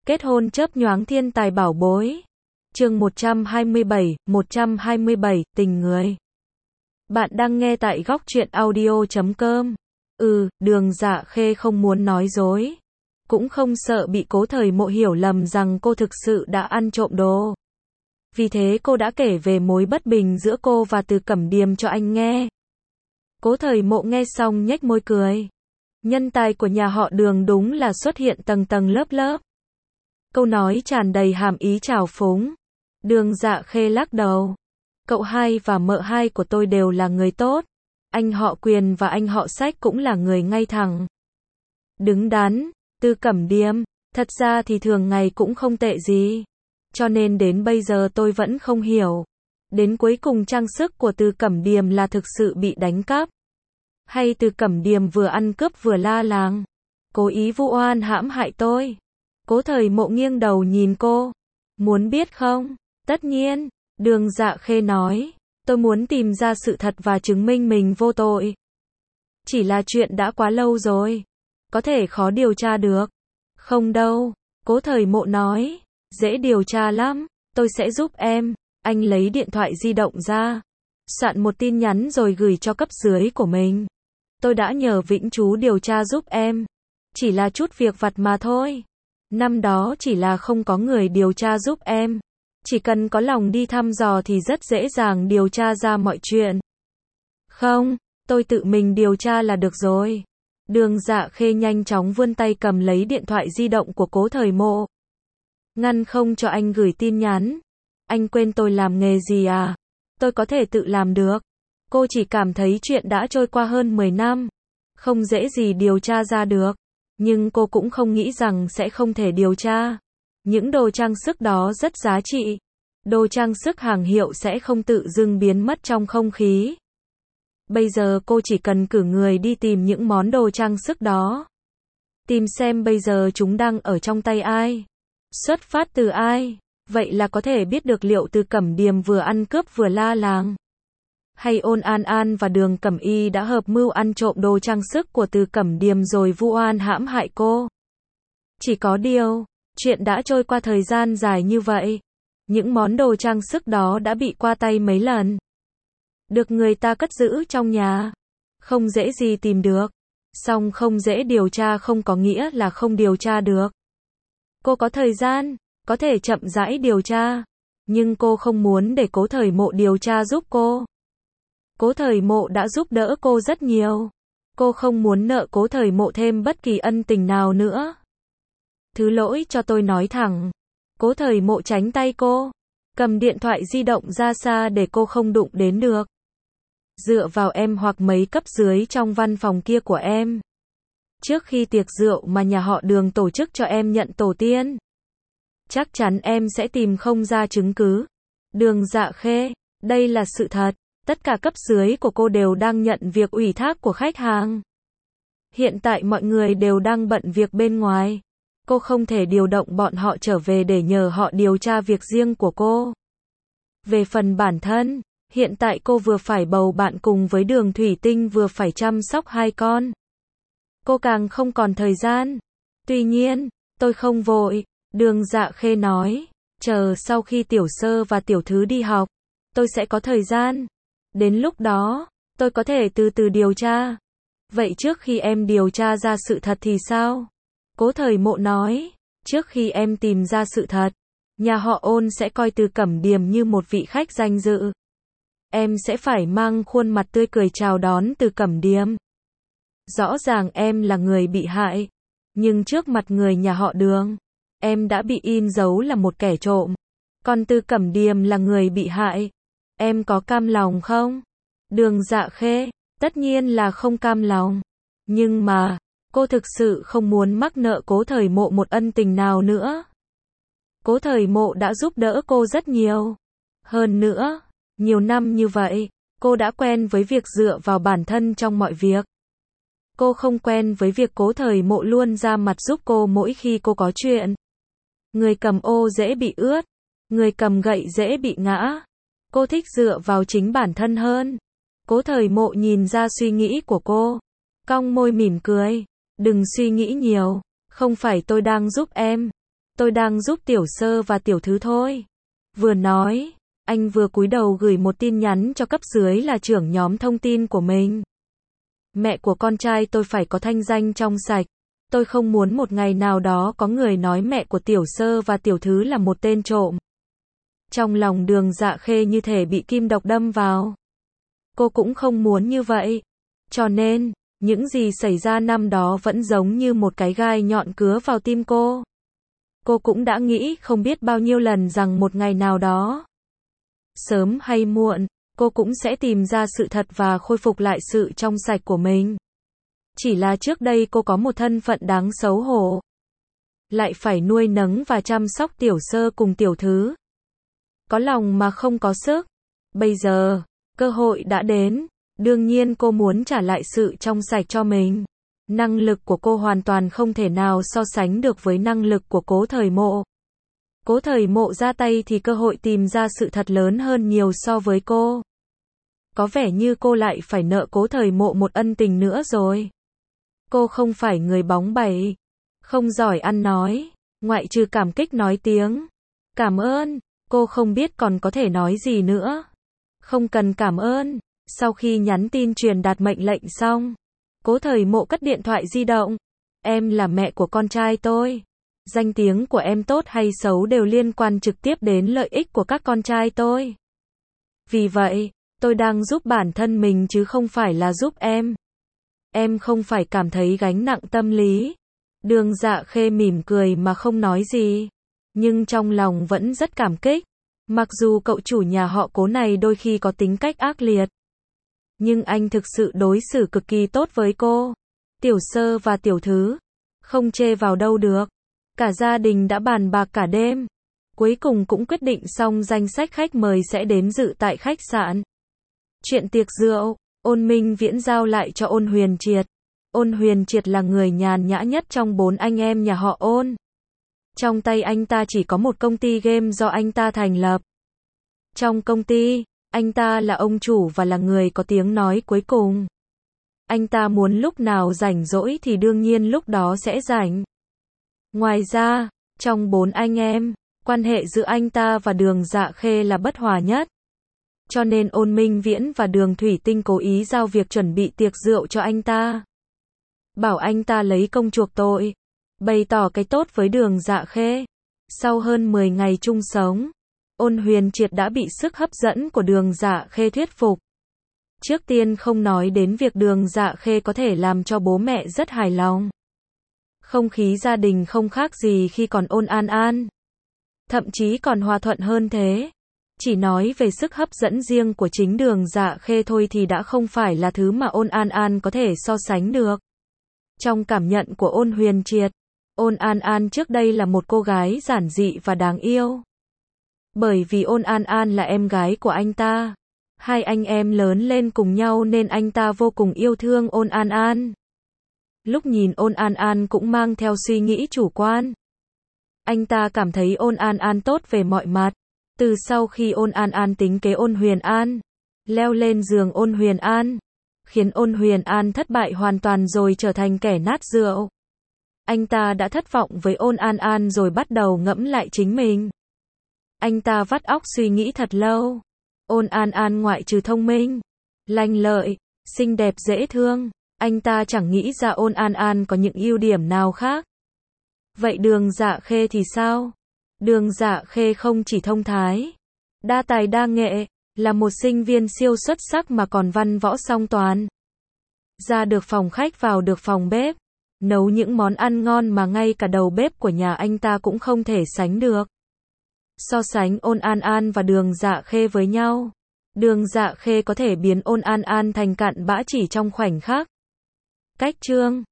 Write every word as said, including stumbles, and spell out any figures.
Kết hôn chớp nhoáng thiên tài bảo bối. Chương một trăm hai mươi bảy, một trăm hai mươi bảy, tình người. Bạn đang nghe tại góc truyện audio chấm com. Ừ, Đường Dạ Khê không muốn nói dối. Cũng không sợ bị Cố Thời Mộ hiểu lầm rằng cô thực sự đã ăn trộm đồ. Vì thế cô đã kể về mối bất bình giữa cô và Từ Cẩm Điềm cho anh nghe. Cố Thời Mộ nghe xong nhếch môi cười. Nhân tài của nhà họ Đường đúng là xuất hiện tầng tầng lớp lớp. Câu nói tràn đầy hàm ý trào phúng. Đường Dạ Khê lắc đầu. Cậu hai và mợ hai của tôi đều là người tốt. Anh họ Quyền và anh họ Sách cũng là người ngay thẳng. Đứng đắn. Từ Cẩm Điềm, thật ra thì thường ngày cũng không tệ gì. Cho nên đến bây giờ tôi vẫn không hiểu. Đến cuối cùng trang sức của Từ Cẩm Điềm là thực sự bị đánh cắp. Hay Từ Cẩm Điềm vừa ăn cướp vừa la làng. Cố ý vu oan hãm hại tôi. Cố Thời Mộ nghiêng đầu nhìn cô. Muốn biết không? Tất nhiên. Đường Dạ Khê nói. Tôi muốn tìm ra sự thật và chứng minh mình vô tội. Chỉ là chuyện đã quá lâu rồi. Có thể khó điều tra được. Không đâu. Cố Thời Mộ nói. Dễ điều tra lắm. Tôi sẽ giúp em. Anh lấy điện thoại di động ra. Soạn một tin nhắn rồi gửi cho cấp dưới của mình. Tôi đã nhờ Vĩnh Chú điều tra giúp em. Chỉ là chút việc vặt mà thôi. Năm đó chỉ là không có người điều tra giúp em. Chỉ cần có lòng đi thăm dò thì rất dễ dàng điều tra ra mọi chuyện. Không, tôi tự mình điều tra là được rồi. Đường Dạ Khê nhanh chóng vươn tay cầm lấy điện thoại di động của Cố Thời Mộ. Ngăn không cho anh gửi tin nhắn. Anh quên tôi làm nghề gì à? Tôi có thể tự làm được. Cô chỉ cảm thấy chuyện đã trôi qua hơn mười năm. Không dễ gì điều tra ra được. Nhưng cô cũng không nghĩ rằng sẽ không thể điều tra. Những đồ trang sức đó rất giá trị. Đồ trang sức hàng hiệu sẽ không tự dưng biến mất trong không khí. Bây giờ cô chỉ cần cử người đi tìm những món đồ trang sức đó. Tìm xem bây giờ chúng đang ở trong tay ai. Xuất phát từ ai. Vậy là có thể biết được liệu Từ Cẩm Điềm vừa ăn cướp vừa la làng. Hay Ôn An An và Đường Cẩm Y đã hợp mưu ăn trộm đồ trang sức của Từ Cẩm Điềm rồi vu oan hãm hại cô. Chỉ có điều, chuyện đã trôi qua thời gian dài như vậy. Những món đồ trang sức đó đã bị qua tay mấy lần. Được người ta cất giữ trong nhà. Không dễ gì tìm được. Song không dễ điều tra không có nghĩa là không điều tra được. Cô có thời gian, có thể chậm rãi điều tra. Nhưng cô không muốn để Cố Thời Mộ điều tra giúp cô. Cố Thời Mộ đã giúp đỡ cô rất nhiều. Cô không muốn nợ Cố Thời Mộ thêm bất kỳ ân tình nào nữa. Thứ lỗi cho tôi nói thẳng. Cố Thời Mộ tránh tay cô. Cầm điện thoại di động ra xa để cô không đụng đến được. Dựa vào em hoặc mấy cấp dưới trong văn phòng kia của em. Trước khi tiệc rượu mà nhà họ Đường tổ chức cho em nhận tổ tiên. Chắc chắn em sẽ tìm không ra chứng cứ. Đường Dạ Khê, đây là sự thật. Tất cả cấp dưới của cô đều đang nhận việc ủy thác của khách hàng. Hiện tại mọi người đều đang bận việc bên ngoài. Cô không thể điều động bọn họ trở về để nhờ họ điều tra việc riêng của cô. Về phần bản thân, hiện tại cô vừa phải bầu bạn cùng với Đường Thủy Tinh vừa phải chăm sóc hai con. Cô càng không còn thời gian. Tuy nhiên, tôi không vội. Đường Dạ Khê nói, chờ sau khi Tiểu Sơ và Tiểu Thứ đi học, tôi sẽ có thời gian. Đến lúc đó, tôi có thể từ từ điều tra. Vậy trước khi em điều tra ra sự thật thì sao? Cố Thời Mộ nói, trước khi em tìm ra sự thật, nhà họ Ôn sẽ coi Từ Cẩm Điềm như một vị khách danh dự. Em sẽ phải mang khuôn mặt tươi cười chào đón Từ Cẩm Điềm. Rõ ràng em là người bị hại, nhưng trước mặt người nhà họ Đường, em đã bị in dấu là một kẻ trộm. Còn Từ Cẩm Điềm là người bị hại. Em có cam lòng không? Đường Dạ Khê, tất nhiên là không cam lòng. Nhưng mà, cô thực sự không muốn mắc nợ Cố Thời Mộ một ân tình nào nữa. Cố Thời Mộ đã giúp đỡ cô rất nhiều. Hơn nữa, nhiều năm như vậy, cô đã quen với việc dựa vào bản thân trong mọi việc. Cô không quen với việc Cố Thời Mộ luôn ra mặt giúp cô mỗi khi cô có chuyện. Người cầm ô dễ bị ướt, người cầm gậy dễ bị ngã. Cô thích dựa vào chính bản thân hơn. Cố Thời Mộ nhìn ra suy nghĩ của cô. Cong môi mỉm cười. Đừng suy nghĩ nhiều. Không phải tôi đang giúp em. Tôi đang giúp tiểu sơ và tiểu thứ thôi. Vừa nói, anh vừa cúi đầu gửi một tin nhắn cho cấp dưới là trưởng nhóm thông tin của mình. Mẹ của con trai tôi phải có thanh danh trong sạch. Tôi không muốn một ngày nào đó có người nói mẹ của tiểu sơ và tiểu thứ là một tên trộm. Trong lòng Đường Dạ Khê như thể bị kim độc đâm vào. Cô cũng không muốn như vậy. Cho nên, những gì xảy ra năm đó vẫn giống như một cái gai nhọn cứa vào tim cô. Cô cũng đã nghĩ không biết bao nhiêu lần rằng một ngày nào đó, sớm hay muộn, cô cũng sẽ tìm ra sự thật và khôi phục lại sự trong sạch của mình. Chỉ là trước đây cô có một thân phận đáng xấu hổ. Lại phải nuôi nấng và chăm sóc tiểu sơ cùng tiểu thứ. Có lòng mà không có sức. Bây giờ, cơ hội đã đến. Đương nhiên cô muốn trả lại sự trong sạch cho mình. Năng lực của cô hoàn toàn không thể nào so sánh được với năng lực của Cố Thời Mộ. Cố Thời Mộ ra tay thì cơ hội tìm ra sự thật lớn hơn nhiều so với cô. Có vẻ như cô lại phải nợ Cố Thời Mộ một ân tình nữa rồi. Cô không phải người bóng bẩy, không giỏi ăn nói, ngoại trừ cảm kích nói tiếng cảm ơn, cô không biết còn có thể nói gì nữa. Không cần cảm ơn. Sau khi nhắn tin truyền đạt mệnh lệnh xong, Cố Thời Mộ cất điện thoại di động. Em là mẹ của con trai tôi. Danh tiếng của em tốt hay xấu đều liên quan trực tiếp đến lợi ích của các con trai tôi. Vì vậy, tôi đang giúp bản thân mình chứ không phải là giúp em. Em không phải cảm thấy gánh nặng tâm lý. Đường Dạ Khê mỉm cười mà không nói gì. Nhưng trong lòng vẫn rất cảm kích. Mặc dù cậu chủ nhà họ Cố này đôi khi có tính cách ác liệt. Nhưng anh thực sự đối xử cực kỳ tốt với cô. Tiểu sơ và tiểu thứ. Không chê vào đâu được. Cả gia đình đã bàn bạc cả đêm. Cuối cùng cũng quyết định xong danh sách khách mời sẽ đến dự tại khách sạn. Chuyện tiệc rượu, Ôn Minh Viễn giao lại cho Ôn Huyền Triệt. Ôn Huyền Triệt là người nhàn nhã nhất trong bốn anh em nhà họ Ôn. Trong tay anh ta chỉ có một công ty game do anh ta thành lập. Trong công ty, anh ta là ông chủ và là người có tiếng nói cuối cùng. Anh ta muốn lúc nào rảnh rỗi thì đương nhiên lúc đó sẽ rảnh. Ngoài ra, trong bốn anh em, quan hệ giữa anh ta và Đường Dạ Khê là bất hòa nhất. Cho nên Ôn Minh Viễn và Đường Thủy Tinh cố ý giao việc chuẩn bị tiệc rượu cho anh ta. Bảo anh ta lấy công chuộc tội. Bày tỏ cái tốt với Đường Dạ Khê. Sau hơn mười ngày chung sống, Ôn Huyền Triệt đã bị sức hấp dẫn của Đường Dạ Khê thuyết phục. Trước tiên không nói đến việc Đường Dạ Khê có thể làm cho bố mẹ rất hài lòng. Không khí gia đình không khác gì khi còn Ôn An An. Thậm chí còn hòa thuận hơn thế. Chỉ nói về sức hấp dẫn riêng của chính Đường Dạ Khê thôi thì đã không phải là thứ mà Ôn An An có thể so sánh được. Trong cảm nhận của Ôn Huyền Triệt, Ôn An An trước đây là một cô gái giản dị và đáng yêu. Bởi vì Ôn An An là em gái của anh ta. Hai anh em lớn lên cùng nhau nên anh ta vô cùng yêu thương Ôn An An. Lúc nhìn Ôn An An cũng mang theo suy nghĩ chủ quan. Anh ta cảm thấy Ôn An An tốt về mọi mặt. Từ sau khi Ôn An An tính kế Ôn Huyền An, leo lên giường Ôn Huyền An, khiến Ôn Huyền An thất bại hoàn toàn rồi trở thành kẻ nát rượu. Anh ta đã thất vọng với Ôn An An rồi bắt đầu ngẫm lại chính mình. Anh ta vắt óc suy nghĩ thật lâu. Ôn An An ngoại trừ thông minh, lanh lợi, xinh đẹp dễ thương, anh ta chẳng nghĩ ra Ôn An An có những ưu điểm nào khác. Vậy Đường Dạ Khê thì sao? Đường Dạ Khê không chỉ thông thái, đa tài đa nghệ, là một sinh viên siêu xuất sắc mà còn văn võ song toàn. Ra được phòng khách vào được phòng bếp, nấu những món ăn ngon mà ngay cả đầu bếp của nhà anh ta cũng không thể sánh được. So sánh Ôn An An và Đường Dạ Khê với nhau, Đường Dạ Khê có thể biến Ôn An An thành cặn bã chỉ trong khoảnh khắc. Cách chương